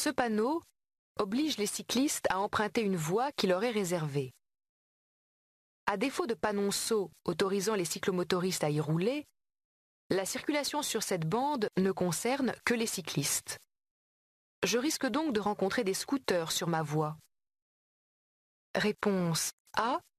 Ce panneau oblige les cyclistes à emprunter une voie qui leur est réservée. À défaut de panonceaux autorisant les cyclomotoristes à y rouler, la circulation sur cette bande ne concerne que les cyclistes. Je risque donc de rencontrer des scooters sur ma voie. Réponse A.